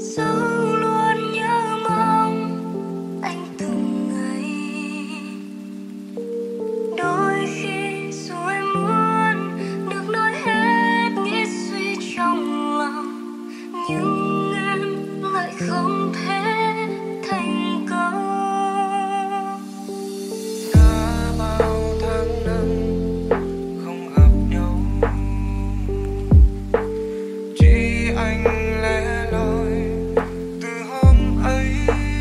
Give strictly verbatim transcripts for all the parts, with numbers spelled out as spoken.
dẫu luôn nhớ mong anh từng ngày. Đôi khi dù em muốn được nói hết nghĩ suy trong lòng, nhưng em lại không thể thành công. Đã bao tháng năm không gặp nhau, chỉ anh lẻ loi từ hôm ấy.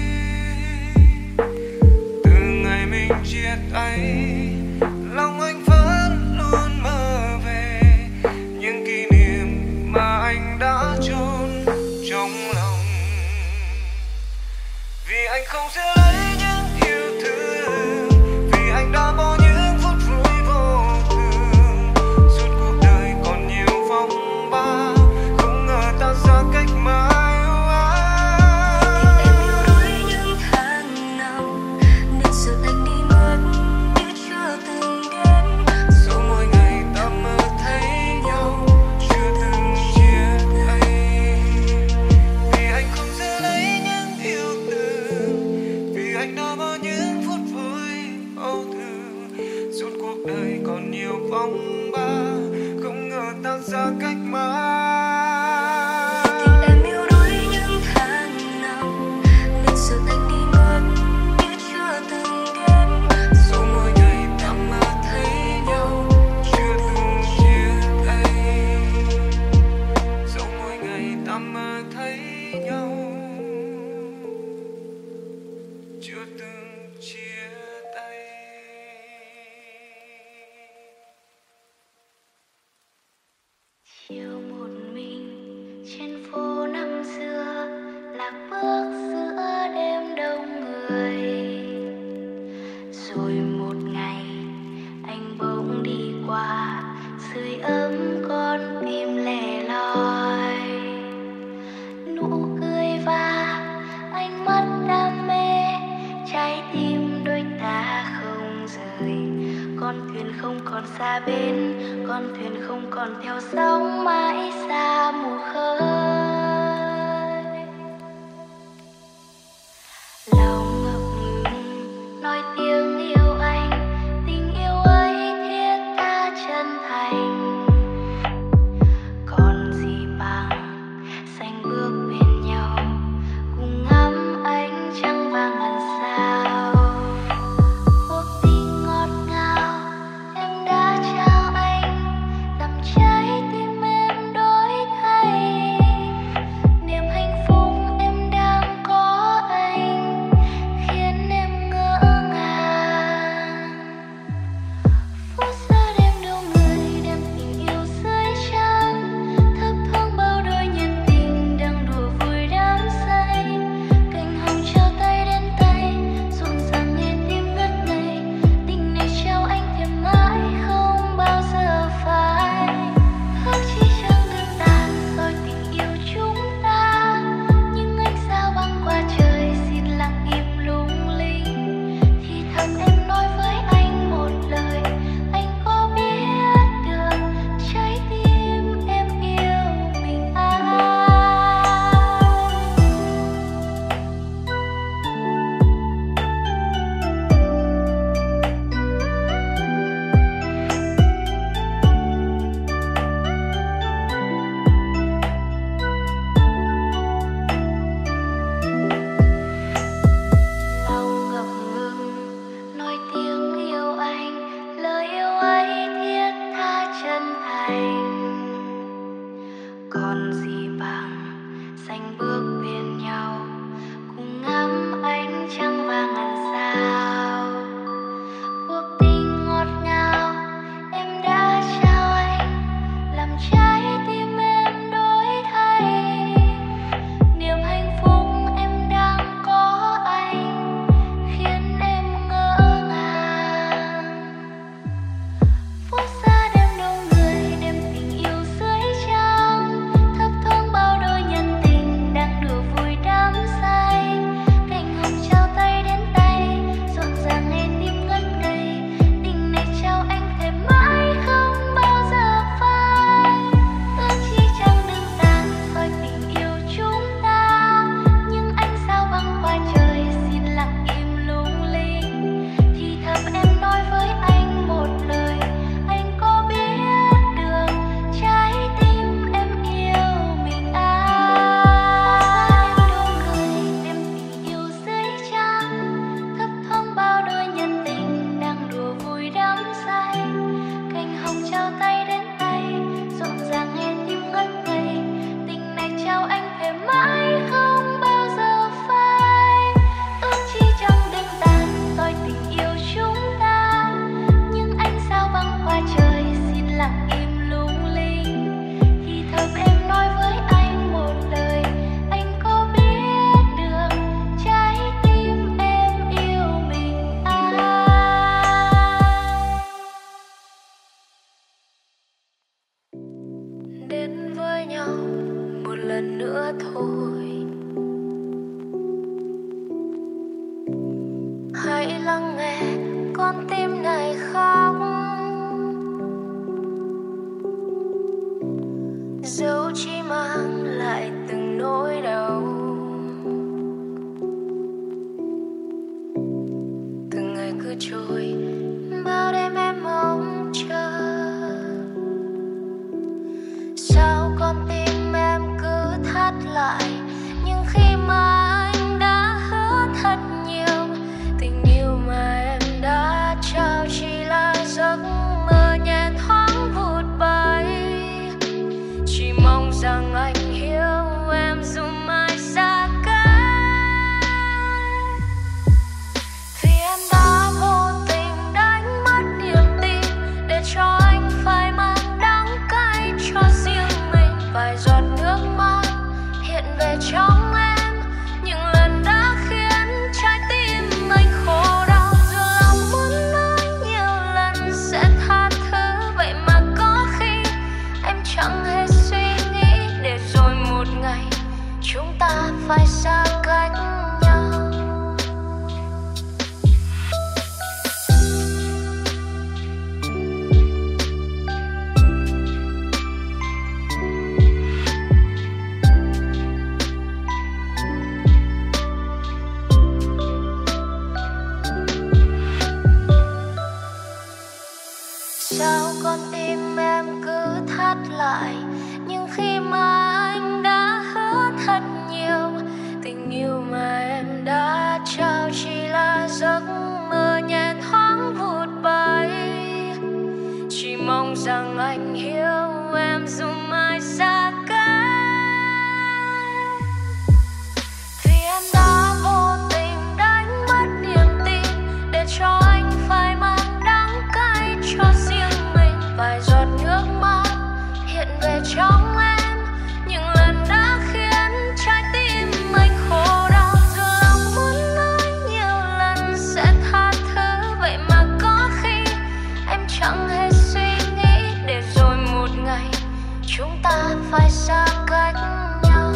Từ ngày mình chia tay, lòng anh vẫn luôn mơ về những kỷ niệm mà anh đã chôn trong lòng. Vì anh không sẽ lấy những yêu thương, vì anh đã bỏ những phút vui vô thường. Suốt cuộc đời còn nhiều phong ba, không ngờ ta xa cách mãi. Em yêu đuối những tháng năm nên sợ anh đi mất như chưa từng đến. Dẫu mỗi ngày ta mơ thấy nhau, chưa từng chia tay. Vì anh không sẽ lấy những yêu thương, vì anh đã bỏ những phút vui âu thường. Suốt cuộc đời còn nhiều phong ba, không ngờ ta xa cách mãi. Em yêu đuối những tháng năm nên sợ anh đi mất như chưa từng đến. Dẫu mỗi ngày ta mơ thấy nhau, chưa từng chia tay. Dẫu mỗi ngày ta mơ thấy nhau, chưa từng chia tay. Chiều một mình trên phố năm xưa, lạc bước giữa đêm đông người. Rồi một ngày anh bỗng đi qua, sưởi ấm con tim lẻ loi. Nụ cười và ánh mắt đam mê, trái tim đôi ta không rời. Con thuyền không còn xa bên, con thuyền không còn theo sóng mãi xa mù khơi. Lòng ngập ngừng nói tiếng yêu anh, tình yêu ấy thiết tha chân thành. Còn gì bằng xanh bước bên nhau, cùng ngắm ánh trăng vàng ngàn sao. Cuộc tình ngọt ngào em đã trao anh, làm trái tim em đổi thay. Niềm hạnh phúc em đang có anh khiến em ngỡ ngàng. Phút giây đêm đâu người đem tình yêu dưới trăng, thấp thoáng bao đôi nhân tình đang đùa vui đắm say. Cành hồng trao tay đến tay, rộn ràng nghe tim ngất ngây. Tình này trao anh thèm mãi không bao giờ phai. Ước chỉ chẳng đơn giản rồi tình yêu chúng ta, nhưng ánh sao băng qua trời xin lặng im lung linh. Thì thầm em nói với anh một lời, anh có biết được trái tim em yêu mình ai. Lòng ngập ngừng nói tiếng yêu anh, lời yêu ấy thiết tha chân thành. Còn gì bằng xanh bước bên nhau, cùng ngắm ánh trăng vàng ngàn sao. Cuộc tình ngọt ngào em đã trao anh, làm trái tim em đổi thay. Niềm hạnh phúc em đang có anh khiến em ngỡ ngàng. Phút xa đêm đông người đem tình yêu dưới trăng, thấp thoáng bao đôi nhân tình đang ta phải xa cách nhau. Sao con tim em cứ thắt lại, nhưng khi mà anh đã hứa thật nhiều, tình yêu mà em đã trao chỉ là giấc mơ nhẹ thoáng vụt bay. Chỉ mong rằng anh hiểu em dù mai xa cách, vì em đã vô tình đánh mất niềm tin để cho anh phải mang đắng cay cho riêng mình. Vài giọt nước mắt hiện về trong em, những lần đã khiến trái tim anh khổ đau. Dù lòng muốn nói nhiều lần sẽ tha thứ, vậy mà có khi em chẳng hề suy nghĩ, để rồi một ngày chúng ta phải xa cách nhau.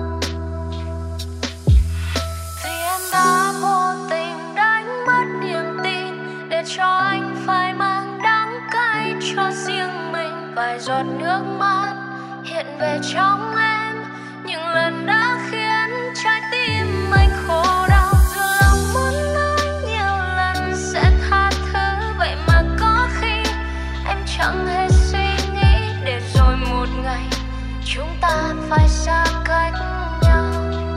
Vì em đã vô tình đánh mất niềm tin để cho anh phải mang đắng cay cho riêng mình. Vài giọt nước mắt hiện về trong em, những lần đã khiến trái tim anh khổ đau. Dù lòng muốn nói nhiều lần sẽ tha thứ, vậy mà có khi em chẳng hề suy nghĩ, để rồi một ngày chúng ta phải xa cách nhau.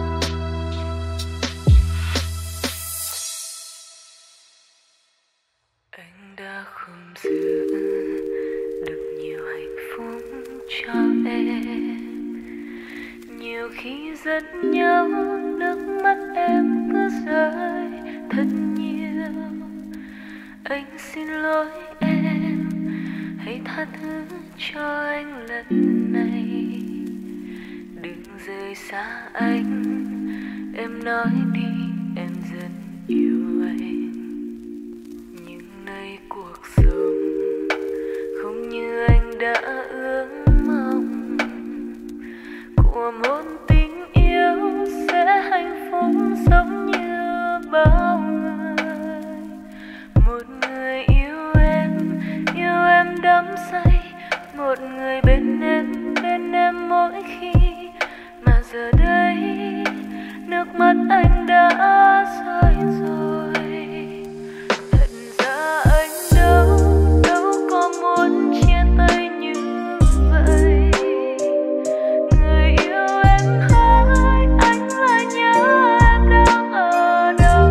Anh đã không giữ được nhiều hạnh phúc cho em, nhiều khi giận nhau nước mắt em cứ rơi thật nhiều. Anh xin lỗi em, hãy tha thứ cho anh lần này, đừng rời xa anh. Em nói đi em dần yêu anh, nhưng nay cuộc sống không như anh đã ước mong. Của một tình yêu sẽ hạnh phúc giống như bao người. Một người yêu em, yêu em đắm say, một người bên em, bên em mỗi khi. Mà giờ đây nước mắt anh đã rơi rồi. Thật ra anh đâu, đâu có muốn chia tay như vậy. Người yêu em hỡi, anh lại nhớ em đang ở đâu.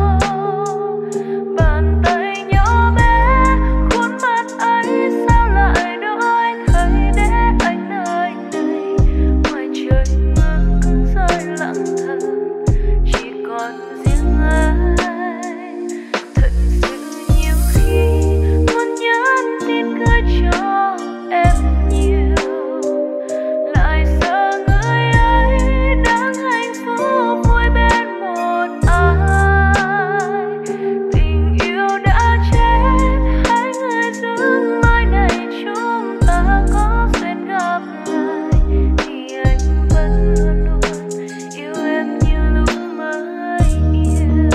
Bàn tay nhỏ bé, khuôn mặt ấy sao lại đổi thay để anh nơi này. Ngoài trời mưa cứ rơi lặng thầm, chỉ còn riêng anh. Thật sự nhiều khi muốn nhắn tin gửi cho em nhiều, lại sợ người ấy đang hạnh phúc vui bên một ai. Tình yêu đã chết, hai người giữ mai này chúng ta có duyên gặp lại, thì anh vẫn luôn luôn yêu em như lúc mới yêu.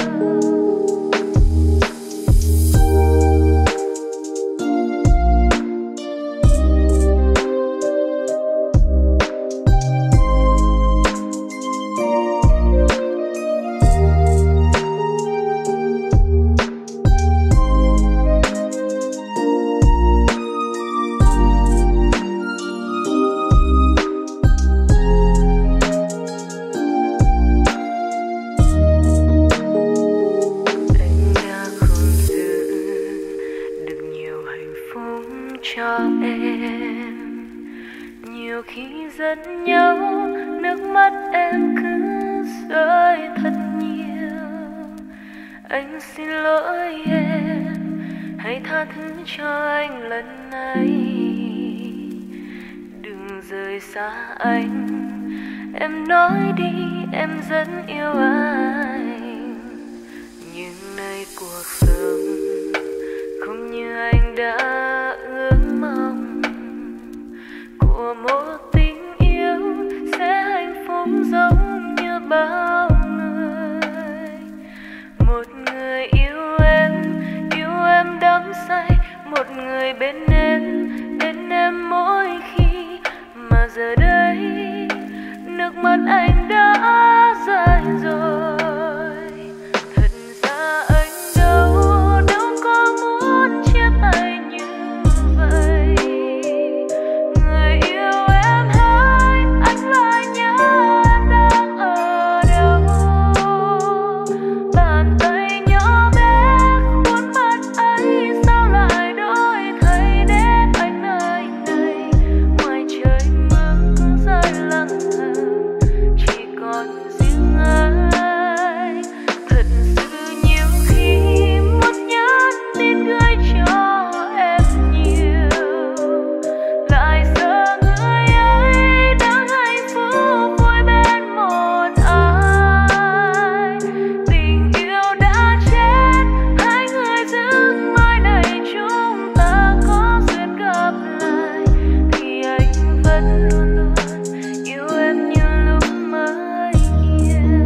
Anh đã không giữ được nhiều hạnh phúc cho em, nhiều khi giận nhau nước mắt em cứ rơi thật nhiều. Anh xin lỗi em, hãy tha thứ cho anh lần này, đừng rời xa anh. Em nói đi em rất yêu anh, nhưng nay cuộc sống không như anh đã ước mong. Của một tình yêu sẽ hạnh phúc giống bao người. Một người yêu em, yêu em đắm say, một người bên em, bên em mỗi khi. Mà giờ đây nước mắt anh đã rơi rồi. Thật ra anh đâu, đâu có muốn chia tay như vậy. Người yêu em hỡi, anh lại nhớ em đang ở đâu. Bàn tay nhỏ bé khuôn mặt ấy sao lại đổi thay để anh nơi này. Ngoài trời mưa cứ rơi lặng thầm, chỉ còn riêng anh. Thật sự nhiều khi muốn nhắn tin gửi cho em nhiều, lại sợ người ấy đang hạnh phúc vui bên một ai. Tình yêu đã chết, hai người dưng mai này chúng ta có duyên gặp lại, thì anh vẫn luôn luôn yêu em như lúc mới yêu.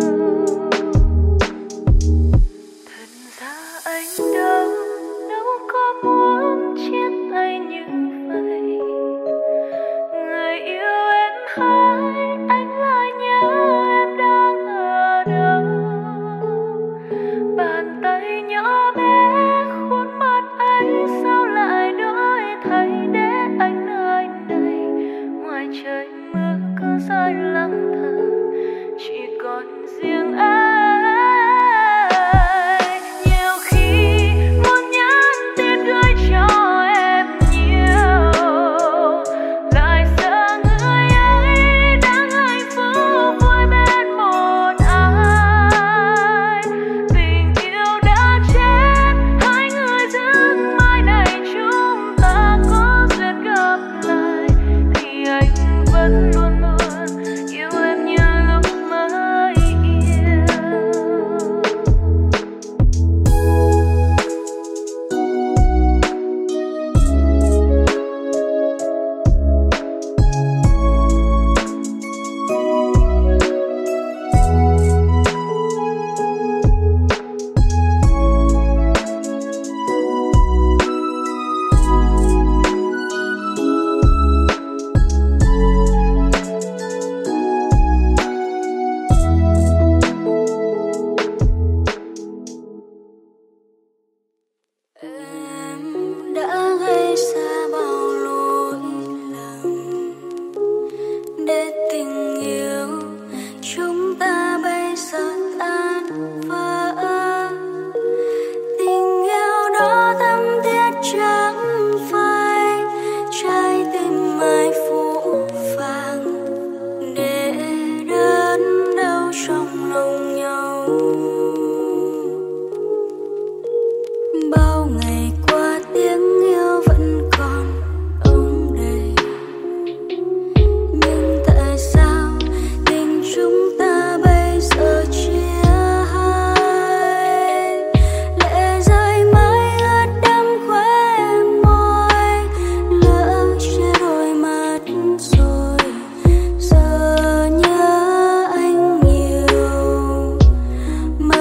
Thật ra anh đâu, đâu có muốn chia tay như vậy. Người yêu em hỡi, anh lại nhớ em đang ở đâu. Bàn tay nhỏ bé khuôn mặt ấy sao lại đổi thay để anh nơi này. Ngoài trời mưa cứ rơi lặng thầm, chỉ còn riêng anh. Nhiều khi muốn nhắn tin gửi cho em nhiều, lại sợ người ấy đang hạnh phúc vui bên một ai. Tình yêu đã chết, hai người dưng mai này chúng ta có duyên gặp lại, thì anh vẫn luôn luôn yêu em như lúc mới yêu. Em đã gây ra bao lỗi lầm để tình yêu chúng ta bây giờ tan vỡ. Tình yêu đó thắm thiết chẳng phai, trái tim ai phủ phàng để đớn đau trong lòng nhau. Bao ngày qua tiếng yêu vẫn còn ống đầy, nhưng tại sao tình chúng ta bây giờ chia hai? Lệ rơi mãi ướt đẫm khóe môi, lỡ che đôi mắt rồi. Giờ nhớ anh nhiều,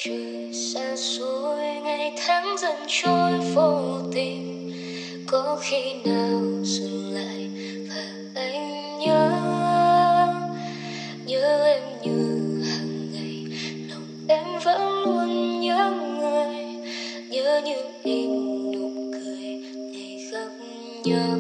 trời xa xôi, ngày tháng dần trôi vô tình, có khi nào dừng lại và anh nhớ nhớ em như hàng ngày, lòng em vẫn luôn nhớ người, nhớ những hình nụ cười ngày gặp nhau.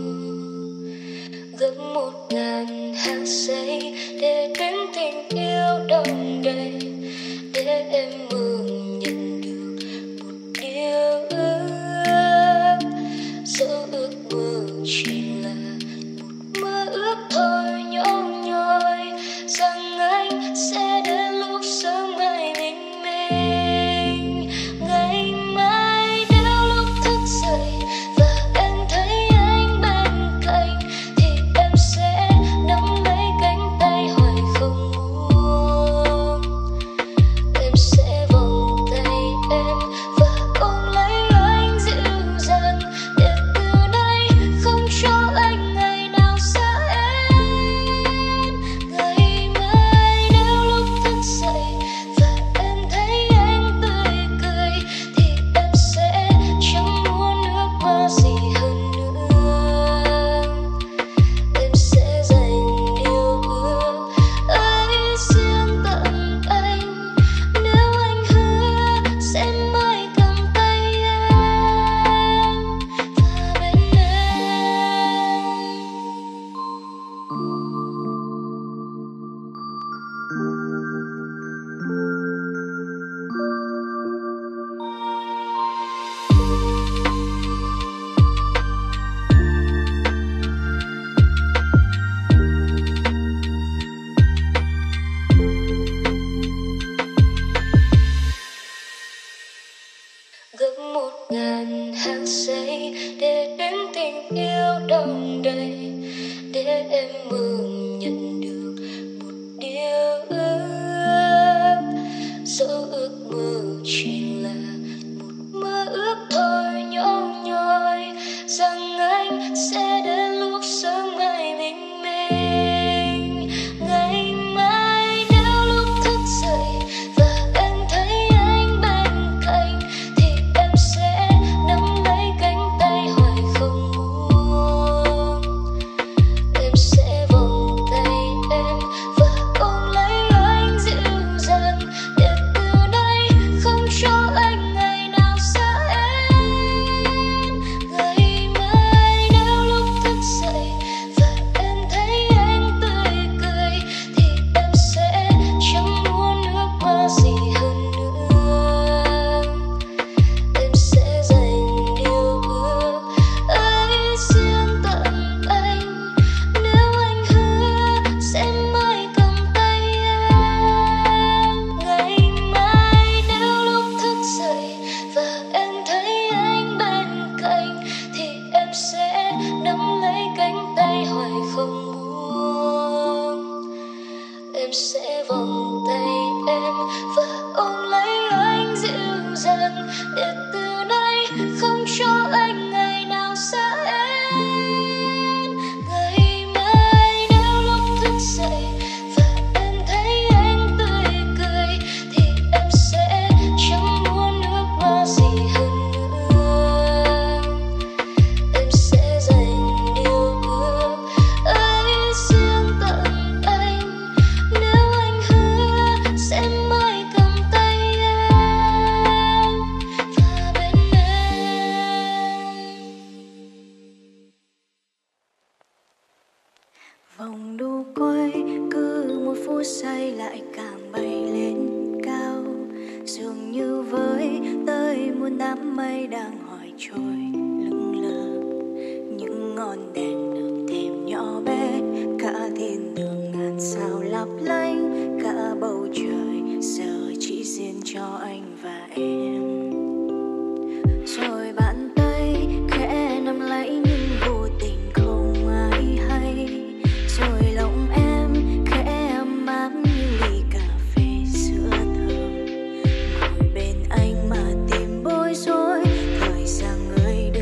Gấp một ngàn hàng giây để đến tình yêu đong đầy, để em mừng nhận được một điều ước. Dẫu ước mơ chỉ là một mơ ước thôi nhỏ nhoi, rằng anh sẽ đến lúc sớm ngày bình minh. Ngày mai nếu lúc thức dậy và em thấy anh bên cạnh, thì em sẽ nắm lấy cánh tay hoài không buông. Em sẽ vòng tay em và ôm lấy anh dịu dàng, để từ nay không cho anh ngày nào xa em. Ngày mai nếu lúc thức dậy và em thấy anh tươi cười, thì em sẽ chẳng muốn ước mơ gì hơn nữa. Em sẽ dành điều ước ấy riêng tận anh, nếu anh hứa sẽ mãi cầm tay em và bên em. Gấp một ngàn hàng giây để đến tình yêu đong đầy, để em mừng nhận được một điều ước. Dẫu ước mơ chỉ là một mơ ước thôi nhỏ nhoi, rằng anh sẽ đến lúc sớm ngày bình minh. Ngày mai nếu lúc thức dậy và em thấy anh bên cạnh, thì em sẽ nắm lấy cánh tay hoài không buông. Em sẽ vòng tay em và ôm lấy anh dịu dàng, để từ nay không cho anh ngày nào xa em. Ngày mai nếu lúc thức dậy và em thấy anh tươi cười, thì em sẽ chẳng muốn ước mơ gì hơn nữa. Em sẽ dành điều ước ấy riêng tận anh, nếu anh hứa sẽ mãi cầm tay em. Ngày mai nếu lúc thức dậy và em thấy anh bên cạnh, thì em sẽ nắm lấy cánh tay hoài không buông. Em sẽ vòng tay em và ôm lấy anh dịu dàng, để từ nay không cho anh ngày nào xa em. Ngày mai nếu lúc thức dậy và em thấy anh tươi cười, thì em sẽ chẳng muốn ước mơ gì hơn nữa. Em sẽ dành điều ước ấy riêng tận anh, nếu anh hứa sẽ mãi cầm tay em và bên em. Vòng đu quay cứ một phút giây lại càng bay lên cao, dường như với tới muôn đám mây đang hỏi trôi lững lờ. Những ngọn đèn đường thêm nhỏ bé, cả thiên đường ngàn sao lấp lánh, cả bầu trời giờ chỉ riêng cho anh và em. Rồi bàn tay khẽ nắm lấy nhưng vô tình không ai hay, rồi lòng em khẽ ấm áp như ly cà phê sữa thơm. Ngồi bên anh mà tìm bối rối, thời gian người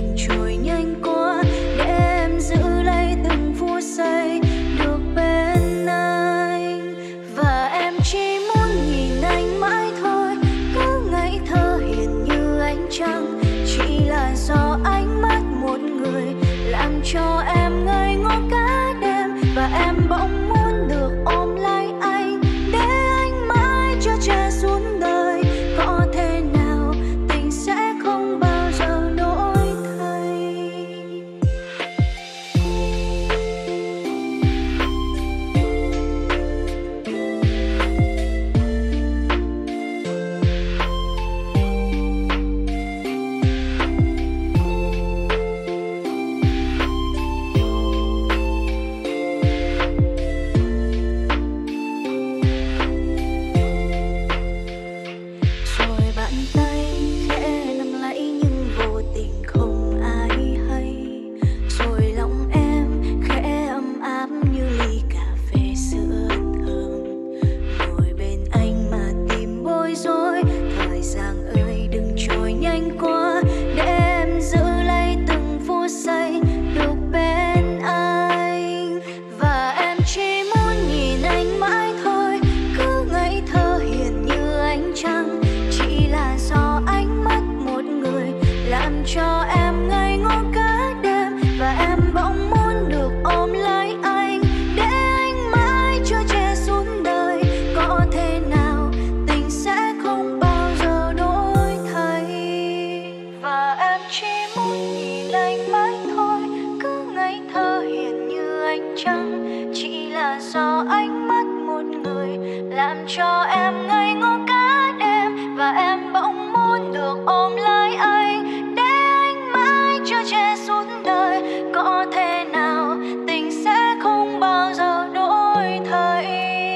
chỉ muốn nhìn anh mãi thôi, cứ ngây thơ hiền như ánh trăng. Chỉ là do anh mất một người làm cho em ngây ngô cả đêm, và em bỗng muốn được ôm lấy anh để anh mãi chưa che suốt đời. Có thể nào tình sẽ không bao giờ đổi thay?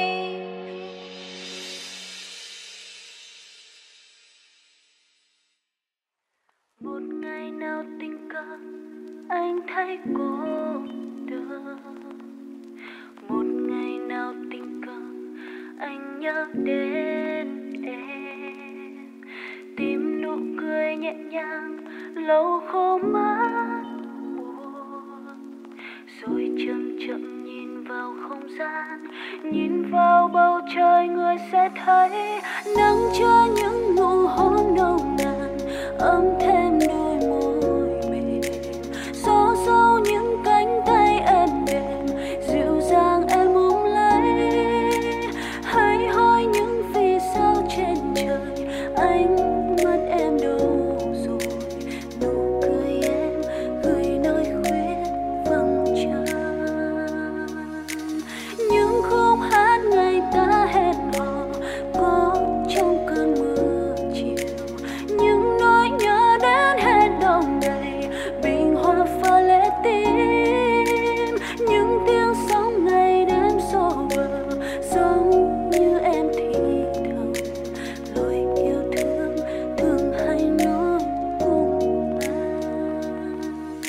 Một ngày nào tình cờ anh thấy cô đơn, một ngày nào tình cờ anh nhớ đến em, tìm nụ cười nhẹ nhàng lâu khô mắt buồn, rồi chậm chậm nhìn vào không gian, nhìn vào bầu trời, người sẽ thấy nắng cho những nụ hôn nồng nàn, ấm thêm đôi môi mềm, gió sâu những cánh tay em đệm, dịu dàng em ôm lấy. Hãy hỏi những vì sao trên trời ánh mắt em đâu rồi, nụ cười em gửi nơi khuyết vắng trăng. Những khúc hát ngày ta hẹn hò có trong cơn mưa chiều, những nỗi nhớ đến hẹn đông đầy bình hoa pha lệ tim, những tiếng sóng ngày đêm xô bờ giống như em thì thầm lời yêu thương thường hay nói cùng anh.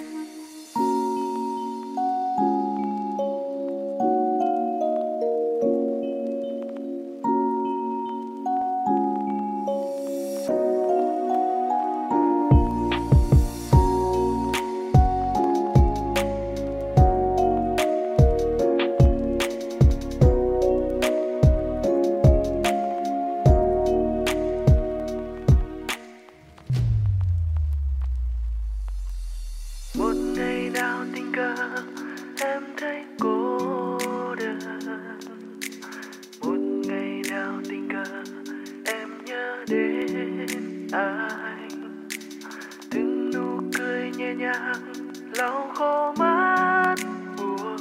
Một ngày nào tình cờ em thấy cô đơn, một ngày nào tình cờ em nhớ đến anh, từng nụ cười nhẹ nhàng lau khô mắt buồn,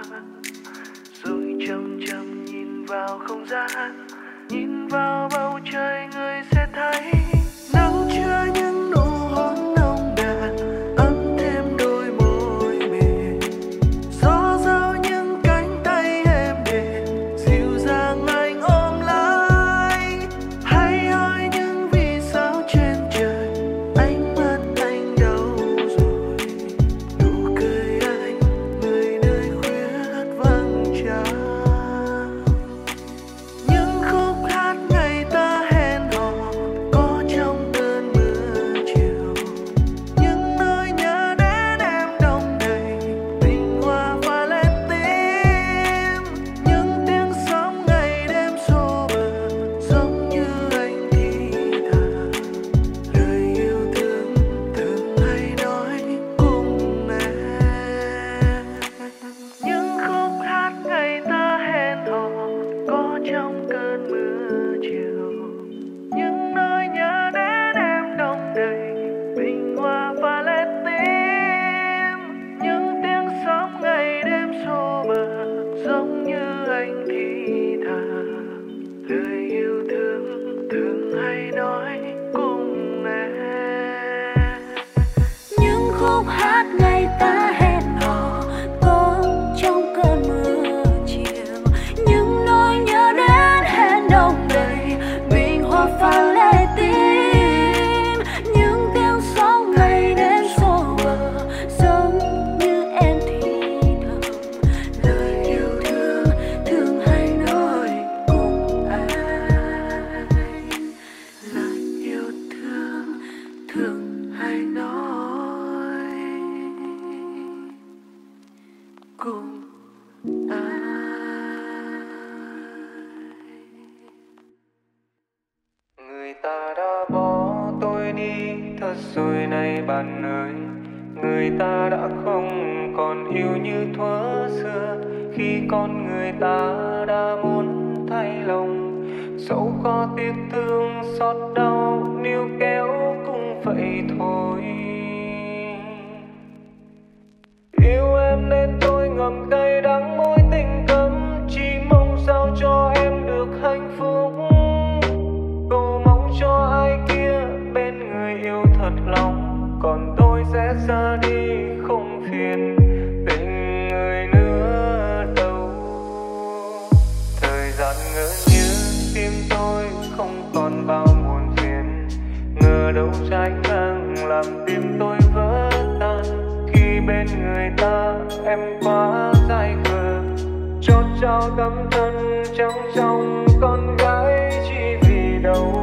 rồi chậm chậm nhìn vào không gian, nhìn vào bầu trời, người sẽ thấy nắng chứa những nụ hôn nồng nàn, ấm thêm đôi môi mềm, gió rao những cánh tay em đệm, dịu dàng anh ôm lấy. Hãy hỏi những vì sao trên trời ánh mắt anh đâu rồi, nụ cười anh người nơi khuyết vắng trăng. Những khúc hát ngày ta hẹn hò có trong cơn mưa chiều, những nỗi nhớ đến em đông đầy tình hoa pha lên tim, những tiếng sóng ngày đêm xô bờ giống như anh thì thầm lời yêu thương thường hay nói cùng em. Những khúc hát ngày ta hẹn hò có trong cơn mưa chiều, những nỗi nhớ đến em đông đầy bình hoa pha lên tim, những tiếng sóng ngày đêm xô bờ giống như anh thì thầm lời yêu thương thường hay nói cùng em. Những khúc hát ngày ta hẹn hò có trong cơn mưa chiều, những nỗi nhớ đến hẹn đông đầy bình hoa pha lệ tim, những tiếng sóng ngày đêm xô bờ giống như em thì thầm lời yêu thương thường hay nói cùng anh. Lời yêu thương thường hay nói cùng anh. Người ta đã bỏ tôi đi thật rồi này bạn ơi, người ta đã không còn yêu như thuở xưa, khi con người ta đã muốn thay lòng, dẫu có tiếc thương xót đau níu kéo cũng vậy thôi. sẽ ra đi không phiền tình người nữa đâu. Thời gian ngỡ như tim tôi không còn bao muộn phiền, ngờ đâu trái ngang làm tim tôi vỡ tan. Khi bên người ta em quá dại khờ, chót trao tấm thân trắng trong con gái chỉ vì đâu.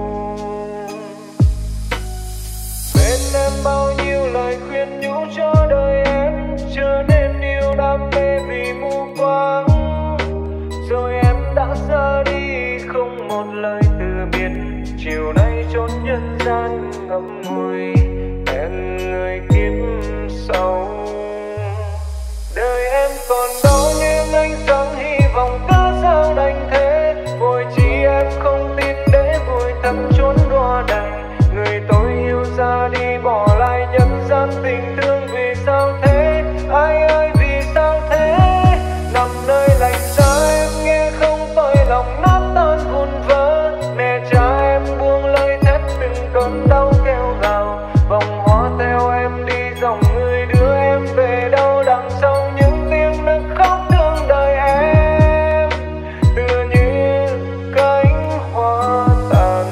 Bên em bao nhiêu lời khuyên nhủ cho đời em, trở nên yêu đam mê vì mù quáng. Rồi em đã ra đi không một lời từ biệt, chiều nay chốn nhân gian ngậm ngùi hẹn người kiếp sau. Đời em còn đó nhưng ánh sáng hy vọng cớ sao đành thế, vội chỉ em không tin để vùi thấp chốn đọa đầy. Người tôi yêu ra đi bỏ lại nhân gian tình thương, vì sao thế ai ơi vì sao thế. Nằm nơi lạnh giá em nghe không tôi lòng nát tan vụn vỡ, mẹ cha em buông lời thét từng cơn đau kêu gào. Vòng hoa theo em đi dòng người đưa em về đâu, đằng sau những tiếng nức khóc thương đời em tựa như cánh hoa tàn.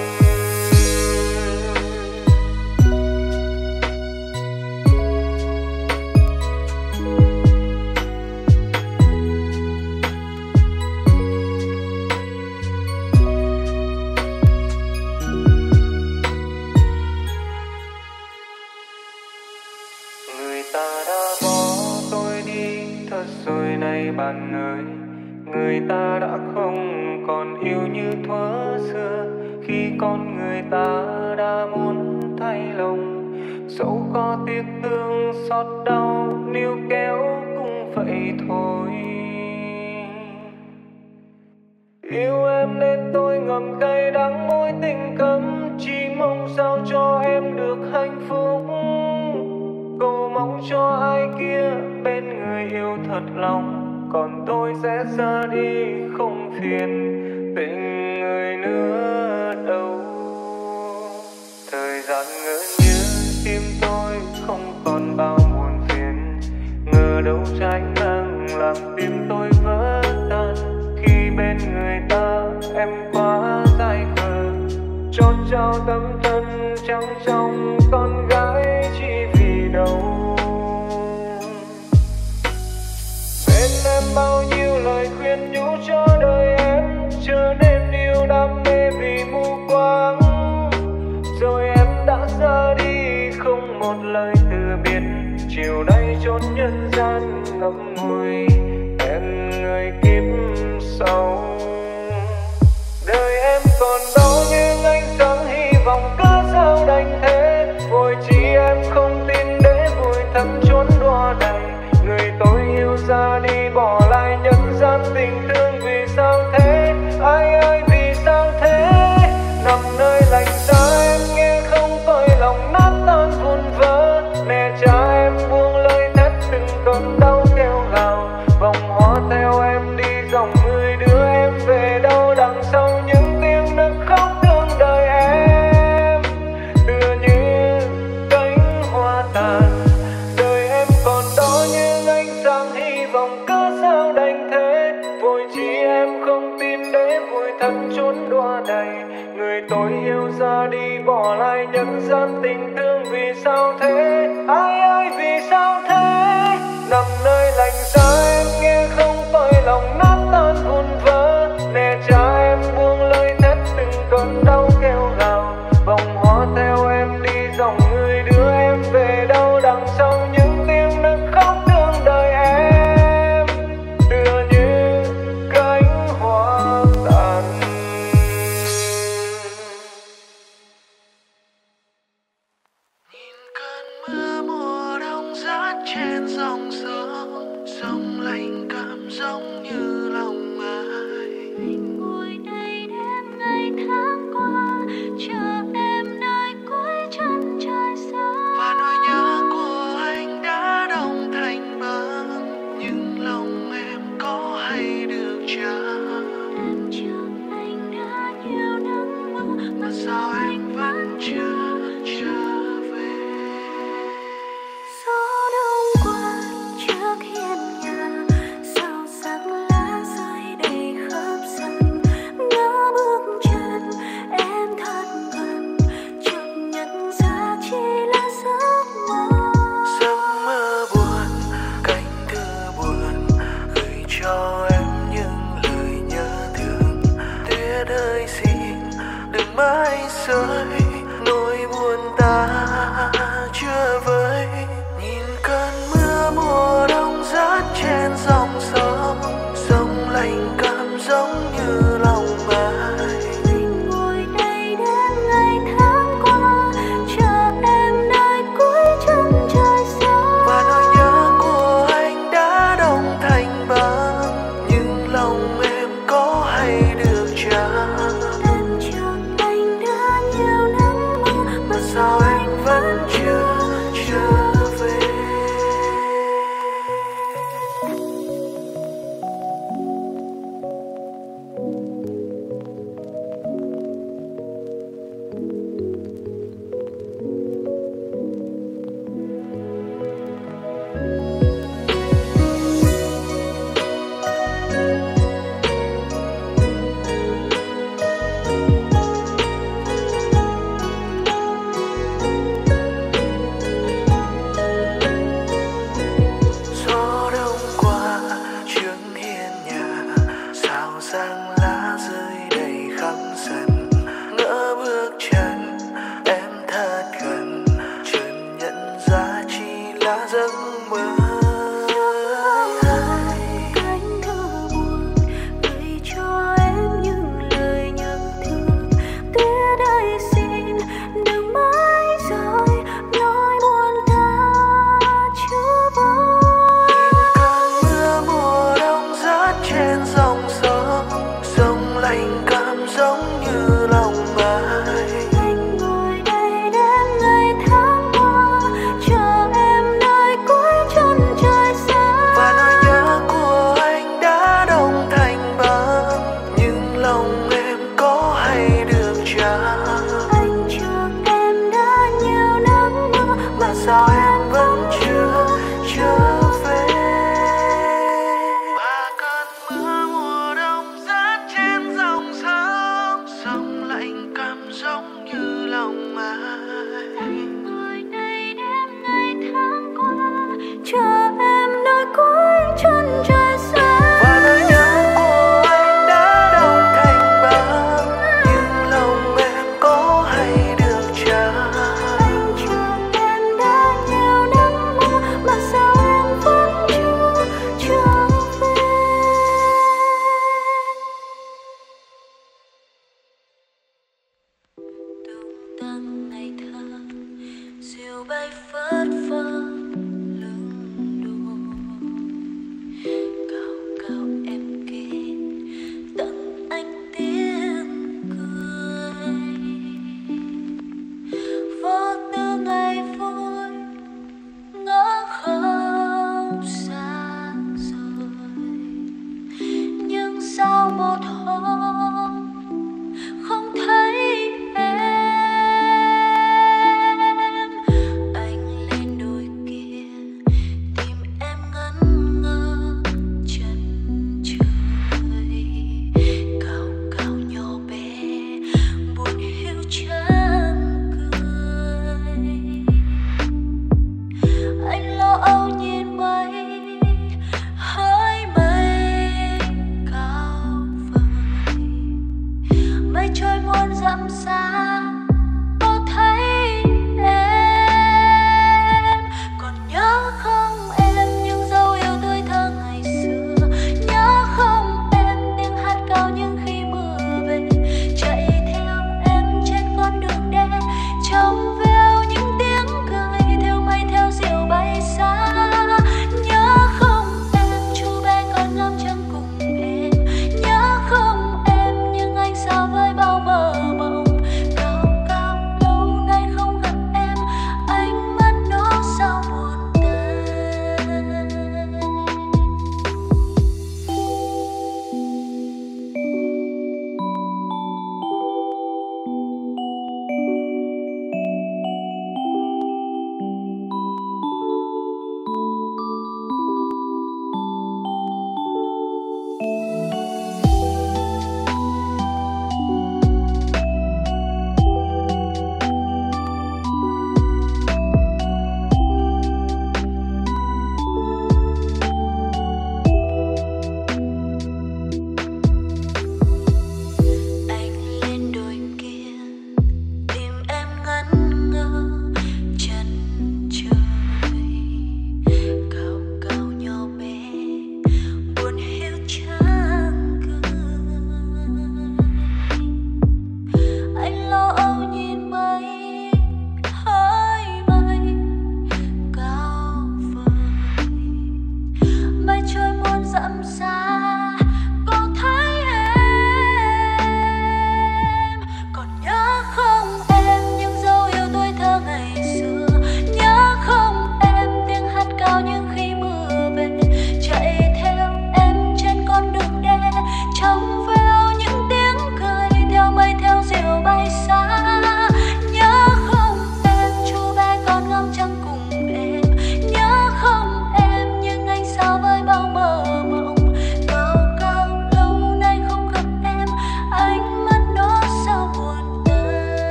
Người ta đã bỏ tôi đi thật rồi này bạn ơi, người ta đã không còn yêu như thuở xưa. Khi con người ta đã muốn thay lòng, dẫu có tiếc thương xót đau níu kéo cũng vậy thôi. Yêu em nên tôi ngậm cay đắng mối tình cấm, chỉ mong sao cho em được hạnh phúc. Cầu mong cho ai kia bên người yêu thật lòng, còn tôi sẽ ra đi không phiền tình người nữa đâu. Thời gian ngỡ như tim tôi không còn bao muộn phiền, ngờ đâu trái ngang làm tim tôi vỡ tan. Khi bên người ta em quá dại khờ, chót trao tấm thân trắng trong con gái chỉ vì đâu. Bên em bao nhiêu lời khuyên nhủ cho đời em, trở nên yêu đam mê vì mù quáng. Rồi em đã ra đi không một lời từ biệt, chiều nay chốn nhân gian ngậm ngùi hẹn người kiếp sau. Đời em còn đó nhưng ánh sáng hy vọng cớ sao đành thế, vội chỉ em không tin để vùi thấp chốn đọa đầy. Người tôi yêu ra đi bỏ lại nhân gian tình thương, vì sao thế ai ơi vì sao thế. Nằm nơi lạnh giá em nghe không tôi lòng nát tan vụn vỡ, mẹ cha em buông lời thét từng cơn đau kêu gào. Vòng hoa theo em đi dòng người đưa em về đâu, đằng sau những tiếng nức khóc thương đời em tựa như cánh hoa tàn. Đời em còn đó nhưng ánh sáng hy vọng cớ sao đành thế, vội chỉ em không tin để vùi thấp chốn đọa đầy. Người tôi yêu ra đi bỏ lại nhân gian tình thương, vì sao thế ai ơi vì sao thế. Nằm nơi lạnh giá em nghe không tôi lòng nát tan vụn vỡ, mẹ cha em buông lời thét từng cơn đau kêu gào. Vòng hoa theo em đi dòng người đưa em về đâu, đằng sau những tiếng nức khóc thương đời em tựa như cánh hoa tàn. Nhìn cơn mưa mùa đông rát trên dòng sông, sông lạnh cảm giống như lòng ai. Anh ngồi đây đêm ngày tháng qua, chờ em nơi cuối chân trời xa. Và nỗi nhớ của anh đã đông thành băng, nhưng lòng em có hay được chăng? Em chờ anh đã nhiều năm mơ, Mà sao anh vẫn chưa trở về?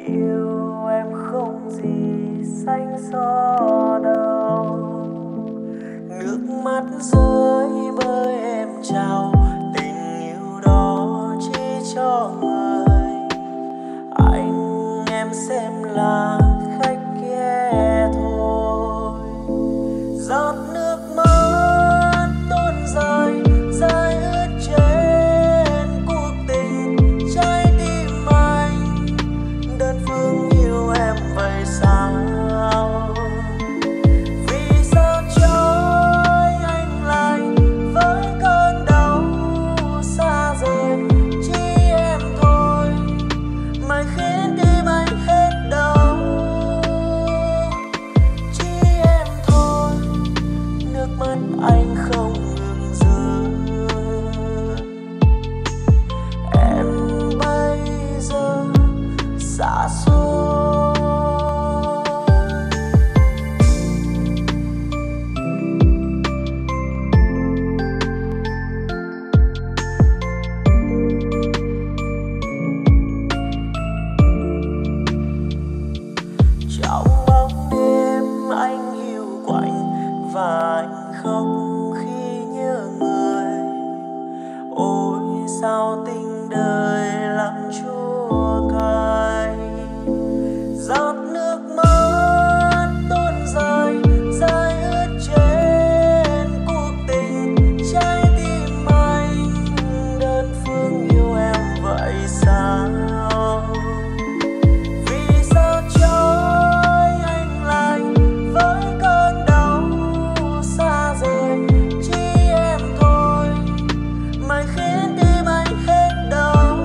yêu em không gì xanh xo đâu. Nước mắt rơi bởi em trao tình yêu đó chỉ cho người anh em xem là khách ghé thôi. Giọt nước mắt tuôn rơi rơi ướt trên cuộc tình trái tim anh, đơn phương yêu em vậy sao? Vì sao trôi anh lại với cơn đau xa rời, chỉ em thôi mà khiến tim anh hết đau. Chỉ em thôi, nước mắt anh không ngừng rơi. Em bây giờ xa xôi. Trong bóng đêm anh hiu quạnh và anh khóc khi nhớ người. Ôi sao tình đời lắm chua cay. Giọt nước mắt tuôn rơi rơi ướt trên cuộc tình trái tim anh, đơn phương yêu em vậy sao? Vì sao trôi anh lại với cơn đau xa rời, chỉ em thôi mà khiến tim anh hết đau.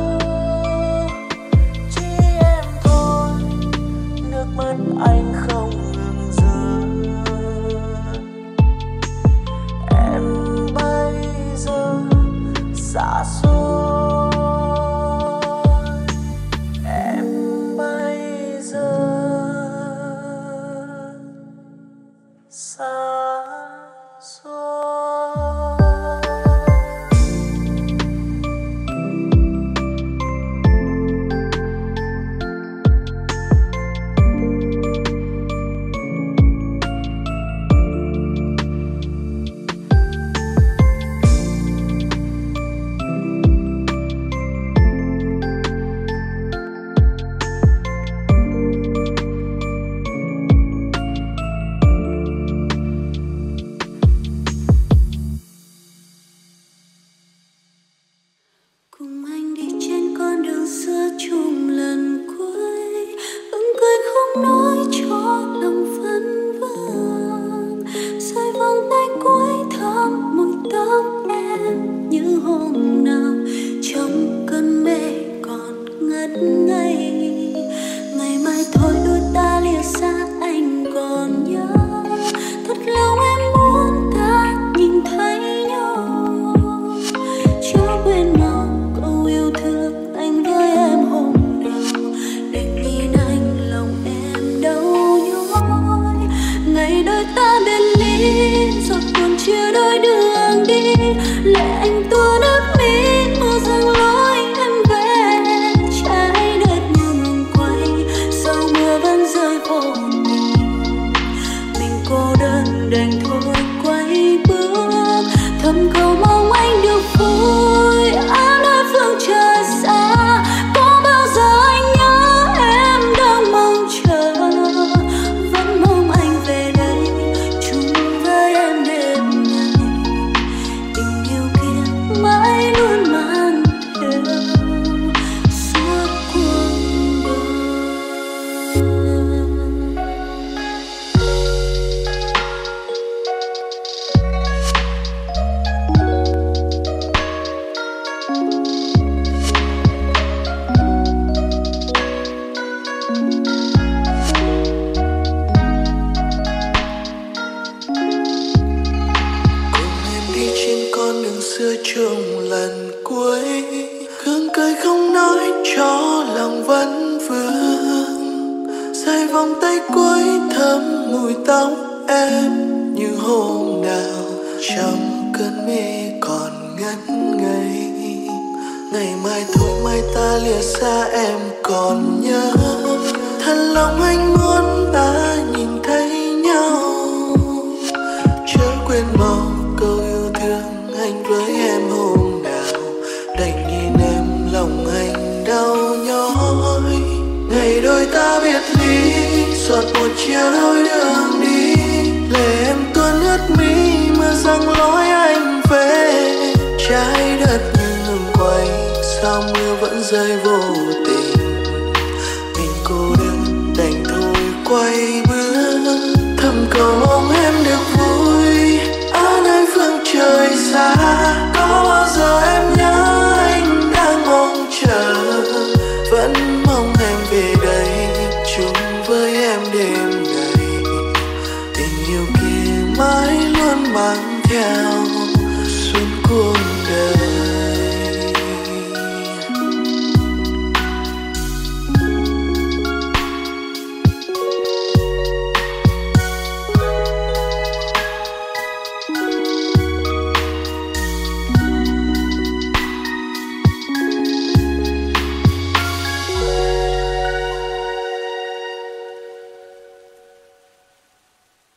Chỉ em thôi, nước mắt anh không ngừng rơi. Em bây giờ xa xôi. Em bây giờ xa xôi. Cùng anh đi trên con đường xưa chung lần cuối, vẫn cười không nói cho lòng vẫn vương. Rơi vòng tay cuối thơm mùi tóc em như hôm nào trong cơn mê còn ngất ngây. Ngày mai thôi đôi ta lìa xa anh còn nhớ, thật lòng em muốn ta nhìn thấy nhau. Chưa quên mau câu yêu thương anh với em hôm nào, để nhìn anh lòng em đau nhói. Ngày đôi ta biệt ly rồi còn chia đôi đường đi, lệ anh tuôn ướt mi mưa giăng lối em về. Trái đất như ngừng quay sau mưa vẫn rơi vô tình, mình cô đơn đành thôi quay bước, thầm cầu mong anh được vui ở nơi phương trời xa. Có bao giờ anh nhớ em đang mong chờ, vẫn mong anh về đây chung với em đêm ngày. Tình yêu kia mãi luôn mang theo suốt cuộc đời. xưa chung lần cuối, gương cười không nói cho lòng vẫn vương. Dài vòng tay cuối thơm mùi tóc em như hôm nào trong cơn mê còn ngất ngây. Ngày mai thôi mai ta lìa xa em còn nhớ. Thật lòng anh muốn ta nhìn thấy nhau. Chớ quên mau câu yêu thương anh với em hôm nào. Đành nhìn em lòng anh đau nhói. Ngày đôi ta biệt ly, giọt một chia đôi đường đi. Lệ em tuôn ướt mi, mưa giăng lối anh về. Trái đất như ngừng quay, sao mưa vẫn rơi vô